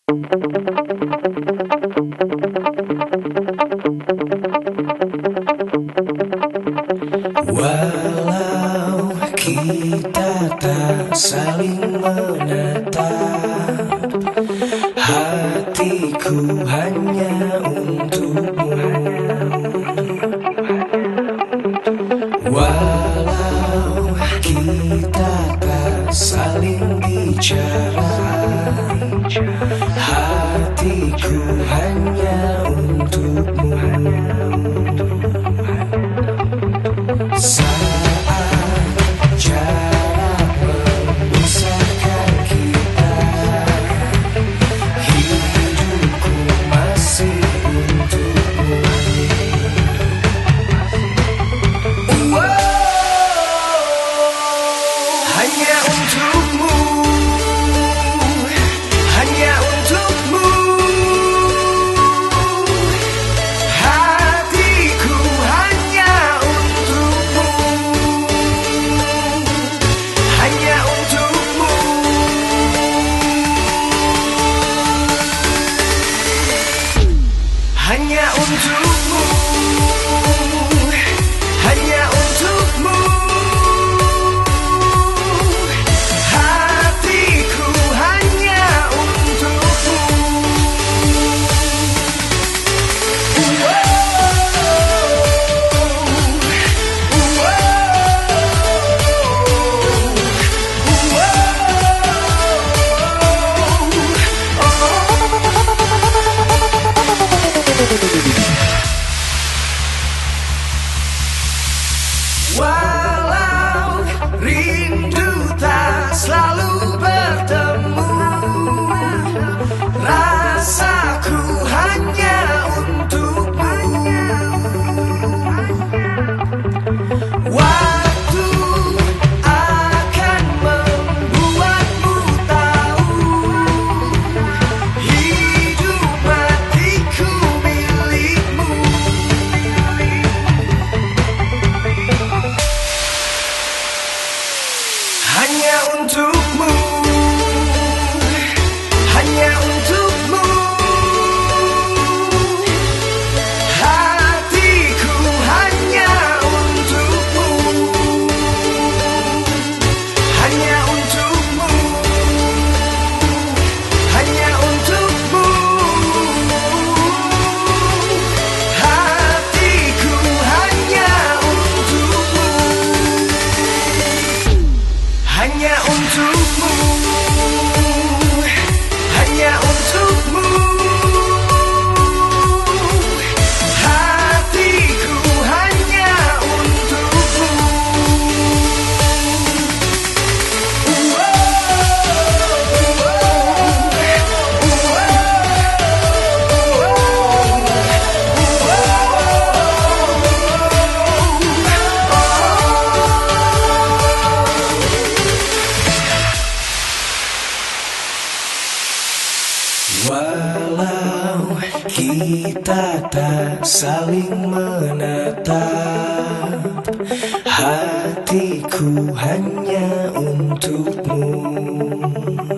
Walau kita tak saling menatap, hatiku hanya untukmu. Walau kita tak saling bicara, hatiku hanya untukmu. Saat jarak memisahkan kita, hidupku masih untukmu. Hanya untukmu, hanya untukmu. Hatiku hanya untukmu, hanya untukmu. Hanya untukmu, hanya untukmu. Hatiku hanya untukmu. Walau rindu tak selalu bertemu, rasaku hanya untukmu. Waktu akan membuatmu tahu, hidup matiku milikmu. Hanya untukmu, hanya untukmu. Hatiku hanya untukmu, hanya untukmu, hanya untukmu. Hatiku hanya untukmu, hanya untukmu, hanya untukmu. Hatiku hanya untukmu. Walau kita tak saling menatap, hatiku hanya untukmu.